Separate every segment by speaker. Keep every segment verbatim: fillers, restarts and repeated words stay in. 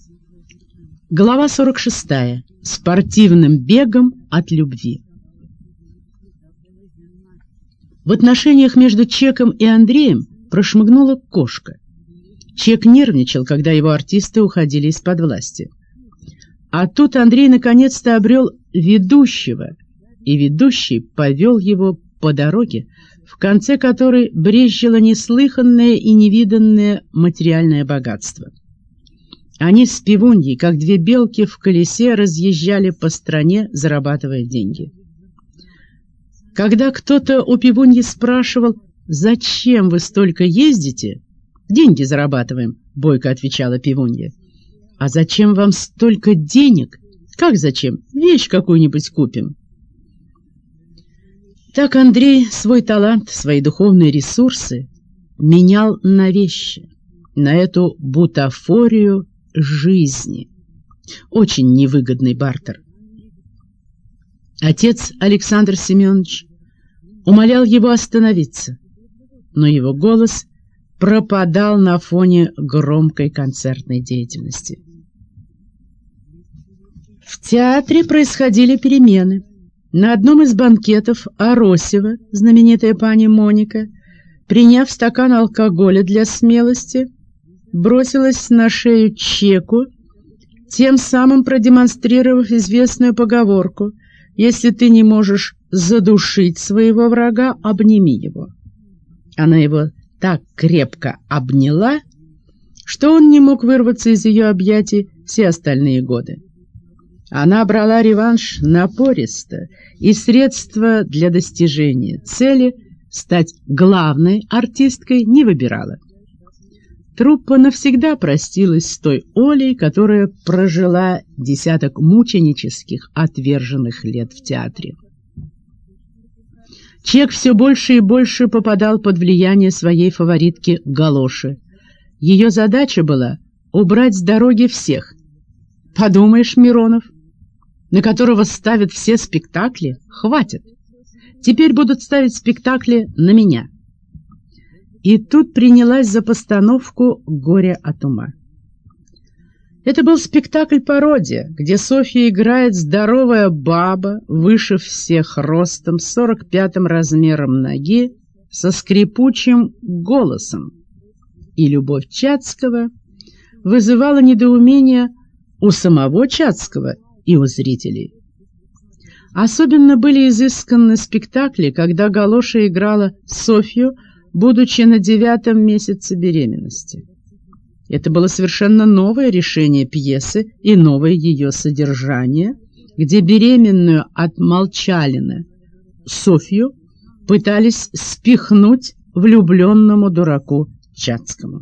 Speaker 1: Глава сорок шестая. Спортивным бегом от любви. В отношениях между Чеком и Андреем прошмыгнула кошка. Чек нервничал, когда его артисты уходили из-под власти. А тут Андрей наконец-то обрел ведущего, и ведущий повел его по дороге, в конце которой брезжило неслыханное и невиданное материальное богатство. Они с Пивуньей, как две белки в колесе, разъезжали по стране, зарабатывая деньги. Когда кто-то у Пивуньи спрашивал: «Зачем вы столько ездите?» «Деньги зарабатываем», — бойко отвечала Пивунья. «А зачем вам столько денег?» «Как зачем? Вещь какую-нибудь купим». Так Андрей свой талант, свои духовные ресурсы менял на вещи, на эту бутафорию жизни. Очень невыгодный бартер. Отец Александр Семенович умолял его остановиться, но его голос пропадал на фоне громкой концертной деятельности. В театре происходили перемены. На одном из банкетов Аросева, знаменитая пани Моника, приняв стакан алкоголя для смелости, бросилась на шею Чеку, тем самым продемонстрировав известную поговорку: «Если ты не можешь задушить своего врага, обними его». Она его так крепко обняла, что он не мог вырваться из ее объятий все остальные годы. Она брала реванш напористо, и средства для достижения цели стать главной артисткой не выбирала. Труппа навсегда простилась с той Олей, которая прожила десяток мученических, отверженных лет в театре. Чек все больше и больше попадал под влияние своей фаворитки Галоши. Ее задача была убрать с дороги всех. Подумаешь, Миронов, на которого ставят все спектакли, хватит. Теперь будут ставить спектакли на меня. И тут принялась за постановку «Горе от ума». Это был спектакль-пародия, где Софья играет здоровая баба, выше всех ростом, с сорок пятым размером ноги, со скрипучим голосом. И любовь Чацкого вызывала недоумение у самого Чацкого и у зрителей. Особенно были изысканны спектакли, когда Галоша играла Софью, будучи на девятом месяце беременности. Это было совершенно новое решение пьесы и новое ее содержание, где беременную от Молчалина Софью пытались спихнуть влюбленному дураку Чацкому.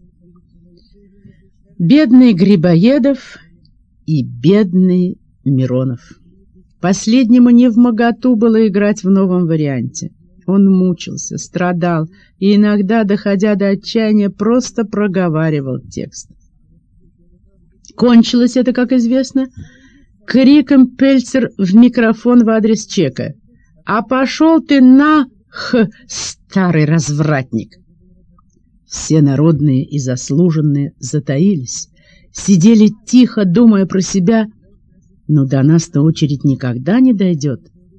Speaker 1: Бедный Грибоедов и бедный Миронов. Последнему невмоготу было играть в новом варианте. Он мучился, страдал и иногда, доходя до отчаяния, просто проговаривал текст. Кончилось это, как известно, криком Пельцер в микрофон в адрес Чека: «А пошел ты на х, старый развратник!» Все народные и заслуженные затаились, сидели тихо, думая про себя: «Ну, до нас-то очередь никогда не дойдет».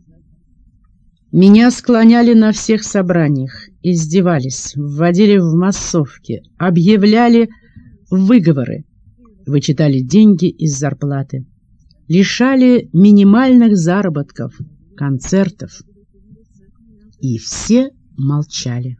Speaker 1: Меня склоняли на всех собраниях, издевались, вводили в массовки, объявляли выговоры, вычитали деньги из зарплаты, лишали минимальных заработков, концертов. И все молчали.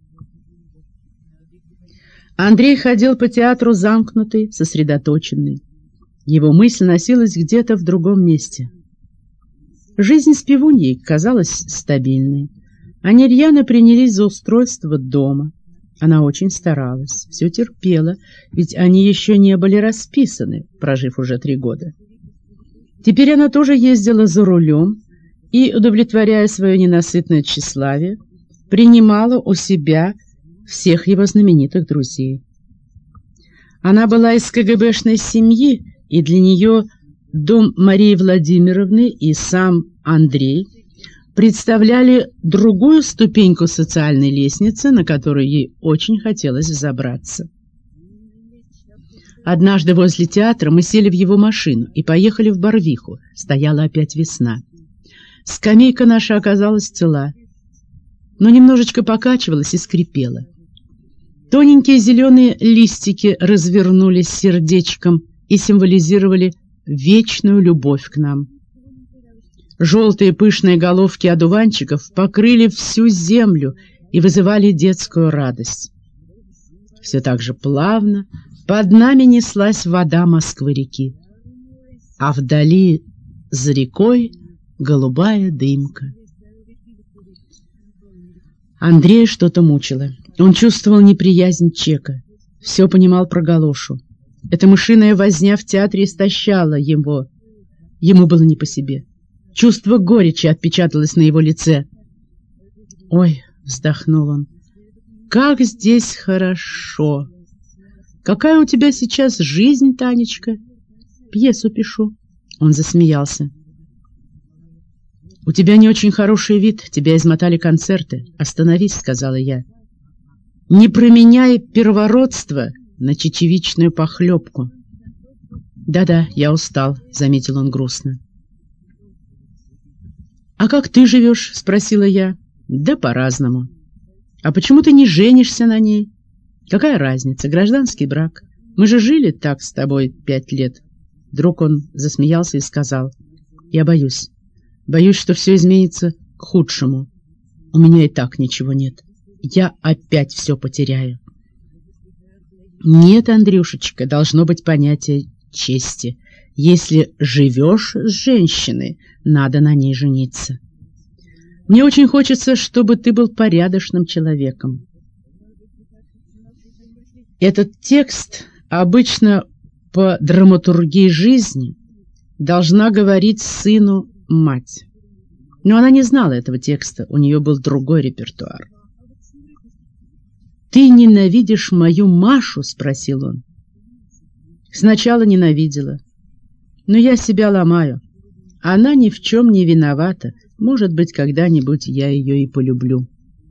Speaker 1: Андрей ходил по театру замкнутый, сосредоточенный. Его мысль носилась где-то в другом месте. Жизнь с Пивуньей казалась стабильной. Они рьяно принялись за устройство дома. Она очень старалась, все терпела, ведь они еще не были расписаны, прожив уже три года. Теперь она тоже ездила за рулем и, удовлетворяя свое ненасытное тщеславие, принимала у себя всех его знаменитых друзей. Она была из КГБшной семьи, и для нее дом Марии Владимировны и сам Андрей представляли другую ступеньку социальной лестницы, на которую ей очень хотелось взобраться. Однажды возле театра мы сели в его машину и поехали в Барвиху. Стояла опять весна. Скамейка наша оказалась цела, но немножечко покачивалась и скрипела. Тоненькие зеленые листики развернулись сердечком и символизировали вечную любовь к нам. Желтые пышные головки одуванчиков покрыли всю землю и вызывали детскую радость. Все так же плавно под нами неслась вода Москвы-реки, а вдали за рекой голубая дымка. Андрея что-то мучило. Он чувствовал неприязнь Чека, все понимал про Галошу. Эта мышиная возня в театре истощала его. Ему было не по себе. Чувство горечи отпечаталось на его лице. «Ой», — вздохнул он, — «как здесь хорошо! Какая у тебя сейчас жизнь, Танечка? Пьесу пишу». Он засмеялся. «У тебя не очень хороший вид, тебя измотали концерты. Остановись», — сказала я. «Не променяй первородство на чечевичную похлебку». «Да-да, я устал», — заметил он грустно. «А как ты живешь?» — спросила я. «Да по-разному». «А почему ты не женишься на ней?» «Какая разница? Гражданский брак. Мы же жили так с тобой пять лет». Вдруг он засмеялся и сказал: «Я боюсь. Боюсь, что все изменится к худшему. У меня и так ничего нет. Я опять все потеряю». «Нет, Андрюшечка, должно быть понятие чести. Если живешь с женщиной, надо на ней жениться. Мне очень хочется, чтобы ты был порядочным человеком». Этот текст обычно по драматургии жизни должна говорить сыну мать. Но она не знала этого текста, у нее был другой репертуар. «Ты ненавидишь мою Машу?» — спросил он. «Сначала ненавидела, но я себя ломаю. Она ни в чем не виновата. Может быть, когда-нибудь я ее и полюблю».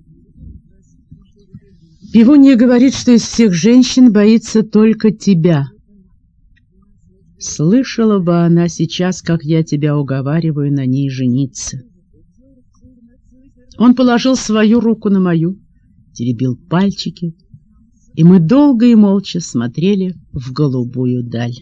Speaker 1: Пивунья говорит, что из всех женщин боится только тебя. Слышала бы она сейчас, как я тебя уговариваю на ней жениться. Он положил свою руку на мою, теребил пальчики, и мы долго и молча смотрели в голубую даль.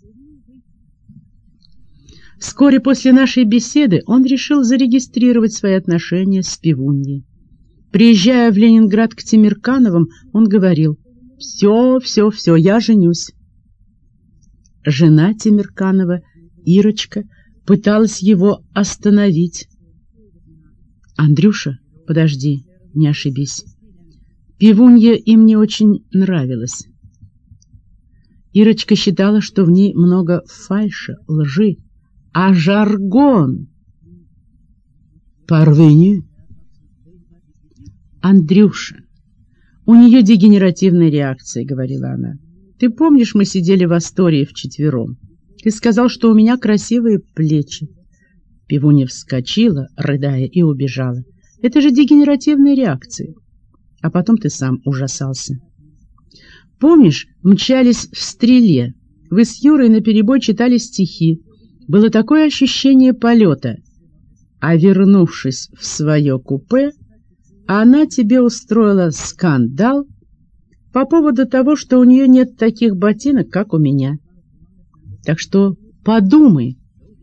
Speaker 1: Вскоре после нашей беседы он решил зарегистрировать свои отношения с Пивуньей. Приезжая в Ленинград к Темиркановым, он говорил: «Все, все, все, я женюсь». Жена Темирканова, Ирочка, пыталась его остановить. «Андрюша, подожди, не ошибись. Пивунья им не очень нравилась». Ирочка считала, что в ней много фальши, лжи, а жаргон. «Парвеню». «Андрюша, у нее дегенеративная реакция», — говорила она. «Ты помнишь, мы сидели в Астории вчетвером? Ты сказал, что у меня красивые плечи». Пивунья вскочила, рыдая, и убежала. «Это же дегенеративная реакция». А потом ты сам ужасался. Помнишь, мчались в «Стреле». Вы с Юрой наперебой читали стихи. Было такое ощущение полета. А вернувшись в свое купе, она тебе устроила скандал по поводу того, что у нее нет таких ботинок, как у меня. Так что подумай».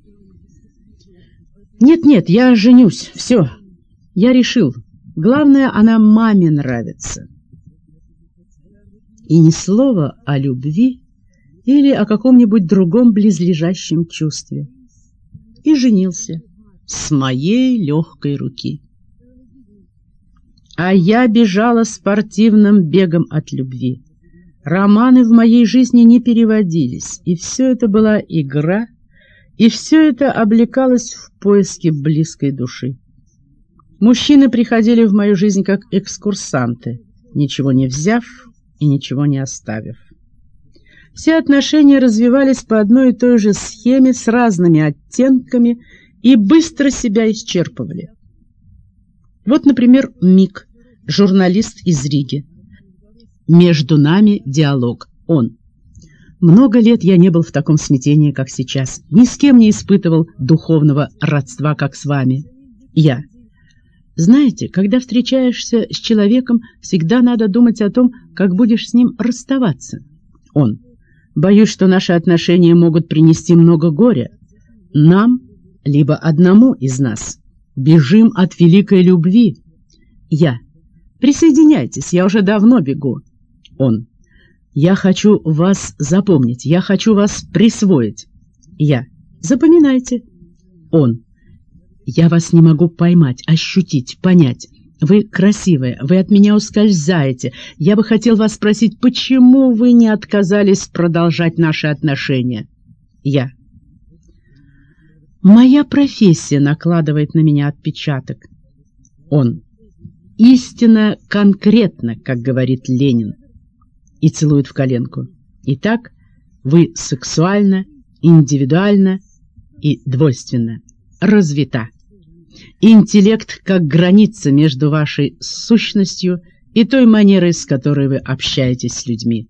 Speaker 1: «Нет-нет, я женюсь, все, я решил. Главное, она маме нравится». И ни слова о любви или о каком-нибудь другом близлежащем чувстве. И женился с моей легкой руки. А я бежала спортивным бегом от любви. Романы в моей жизни не переводились, и все это была игра, и все это облекалось в поиске близкой души. Мужчины приходили в мою жизнь как экскурсанты, ничего не взяв и ничего не оставив. Все отношения развивались по одной и той же схеме с разными оттенками и быстро себя исчерпывали. Вот, например, Мик, журналист из Риги. Между нами диалог. Он: Много лет я не был в таком смятении, как сейчас. Ни с кем не испытывал духовного родства, как с вами. Я. Знаете, когда встречаешься с человеком, всегда надо думать о том, как будешь с ним расставаться. Он. Боюсь, что наши отношения могут принести много горя. Нам, либо одному из нас. Бежим от великой любви. Я. Присоединяйтесь, я уже давно бегу. Он. Я хочу вас запомнить, я хочу вас присвоить. Я. Запоминайте. Он. Я вас не могу поймать, ощутить, понять. Вы красивая, вы от меня ускользаете. Я бы хотел вас спросить, почему вы не отказались продолжать наши отношения? Я. Моя профессия накладывает на меня отпечаток. Он. Истинно конкретно, как говорит Ленин. И целует в коленку. Итак, вы сексуально, индивидуально и двойственно развита. Интеллект как граница между вашей сущностью и той манерой, с которой вы общаетесь с людьми.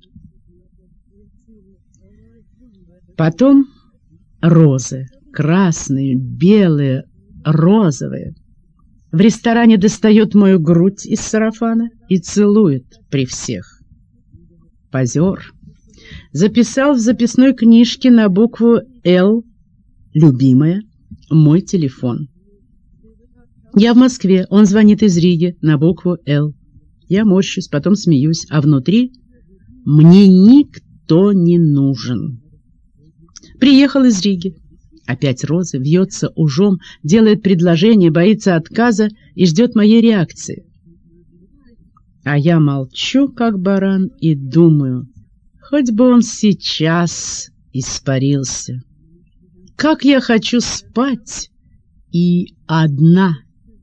Speaker 1: Потом розы, красные, белые, розовые. В ресторане достает мою грудь из сарафана и целует при всех. Позер. Записал в записной книжке на букву «Л», любимая, мой телефон. Я в Москве, он звонит из Риги на букву «Л». Я морщусь, потом смеюсь, а внутри мне никто не нужен. Приехал из Риги. Опять розы, вьется ужом, делает предложение, боится отказа и ждет моей реакции. А я молчу, как баран, и думаю, хоть бы он сейчас испарился. Как я хочу спать и одна.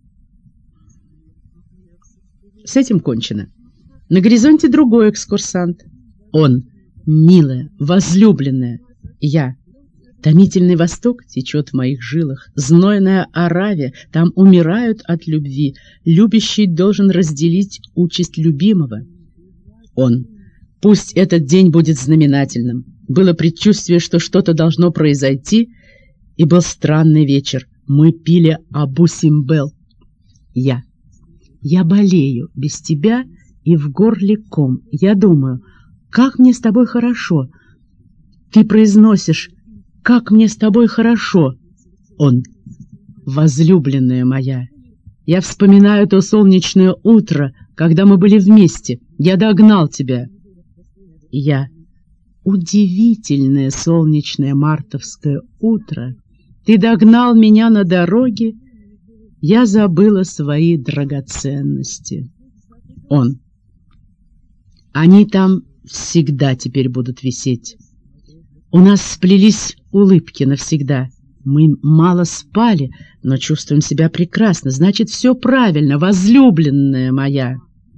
Speaker 1: С этим кончено. На горизонте другой экскурсант. Он, милая, возлюбленная. Я. Томительный восток течет в моих жилах. Знойная Аравия, там умирают от любви. Любящий должен разделить участь любимого. Он. Пусть этот день будет знаменательным. Было предчувствие, что что-то должно произойти, и был странный вечер. Мы пили Абу Симбел. Я. Я болею без тебя и в горле ком. Я думаю, как мне с тобой хорошо. Ты произносишь, как мне с тобой хорошо. Он. Возлюбленная моя. Я вспоминаю то солнечное утро, когда мы были вместе. Я догнал тебя. Я. Удивительное солнечное мартовское утро. Ты догнал меня на дороге. Я забыла свои драгоценности. Он. Они там всегда теперь будут висеть. У нас сплелись улыбки навсегда. Мы мало спали, но чувствуем себя прекрасно. Значит, все правильно, возлюбленная моя.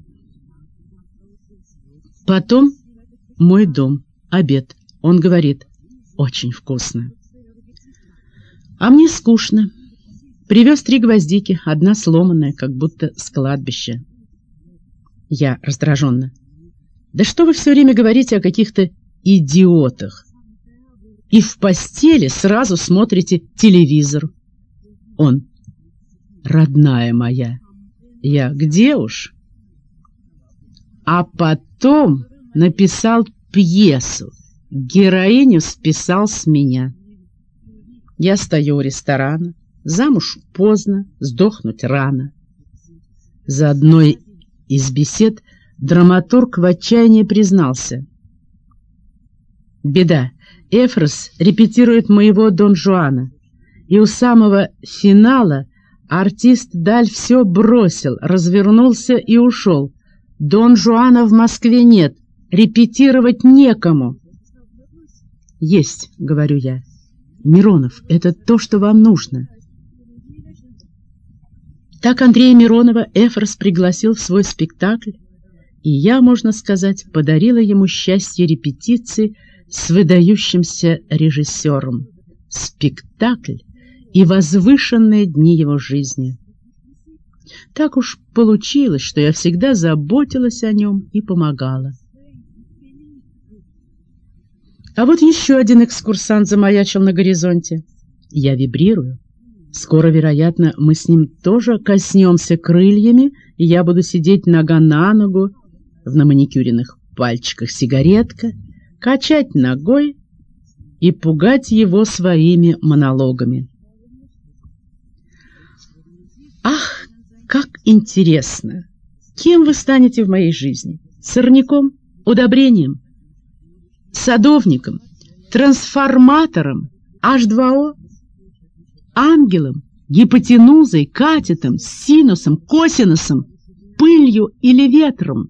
Speaker 1: Потом мой дом, обед. Он говорит, очень вкусно. А мне скучно. Привез три гвоздики, одна сломанная, как будто с кладбища. Я раздраженно. Да что вы все время говорите о каких-то идиотах? И в постели сразу смотрите телевизор. Он. Родная моя. Я. Где уж? А потом написал пьесу. Героиню списал с меня. Я стою у ресторана. Замуж поздно, сдохнуть рано. За одной из бесед драматург в отчаянии признался. Беда. Эфрос репетирует моего Дон Жуана, и у самого финала артист Даль все бросил, развернулся и ушел. Дон Жуана в Москве нет, репетировать некому. Есть, говорю я. Миронов, это то, что вам нужно. Так Андрея Миронова Эфрос пригласил в свой спектакль, и я, можно сказать, подарила ему счастье репетиции с выдающимся режиссером, спектакль и возвышенные дни его жизни. Так уж получилось, что я всегда заботилась о нем и помогала. А вот еще один экскурсант замаячил на горизонте. Я вибрирую. Скоро, вероятно, мы с ним тоже коснемся крыльями, и я буду сидеть нога на ногу, в наманикюренных пальчиках сигаретка, качать ногой и пугать его своими монологами. Ах, как интересно! Кем вы станете в моей жизни? Сорняком? Удобрением? Садовником? Трансформатором? эйч два о? Ангелом? Гипотенузой? Катетом? Синусом? Косинусом? Пылью или ветром?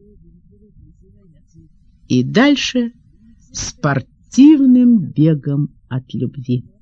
Speaker 1: И дальше спортивным бегом от любви.